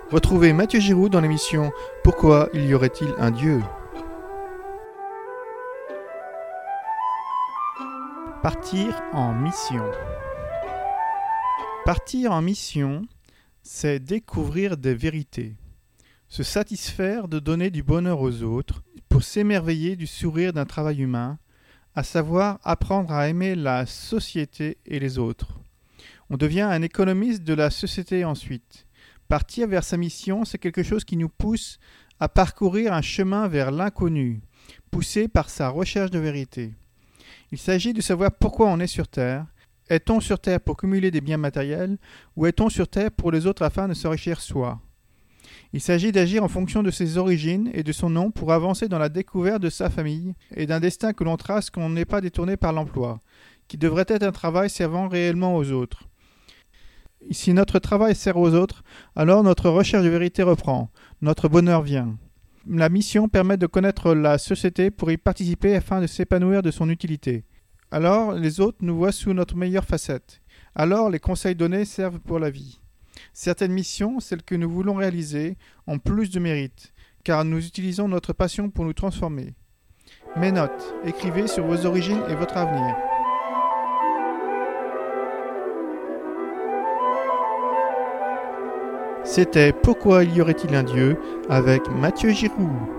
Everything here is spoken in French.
Retrouvez Mathieu Giroux dans l'émission Pourquoi y aurait-il un Dieu ? Partir en mission. Partir en mission, c'est découvrir des vérités, se satisfaire de donner du bonheur aux autres, pour s'émerveiller du sourire d'un travail humain, à savoir apprendre à aimer la société et les autres. On devient un économiste de la société ensuite. Partir vers sa mission, c'est quelque chose qui nous pousse à parcourir un chemin vers l'inconnu, poussé par sa recherche de vérité. Il s'agit de savoir pourquoi on est sur Terre. Est-on sur Terre pour cumuler des biens matériels ou est-on sur Terre pour les autres afin de s'enrichir soi ? Il s'agit d'agir en fonction de ses origines et de son nom pour avancer dans la découverte de sa famille et d'un destin que l'on trace qu'on n'est pas détourné par l'emploi, qui devrait être un travail servant réellement aux autres. Si notre travail sert aux autres, alors notre recherche de vérité reprend, notre bonheur vient. La mission permet de connaître la société pour y participer afin de s'épanouir de son utilité. Alors les autres nous voient sous notre meilleure facette. Alors les conseils donnés servent pour la vie. Certaines missions, celles que nous voulons réaliser, ont plus de mérite, car nous utilisons notre passion pour nous transformer. Mes notes, écrivez sur vos origines et votre avenir. C'était Pourquoi y aurait-il un Dieu avec Mathieu Giroux.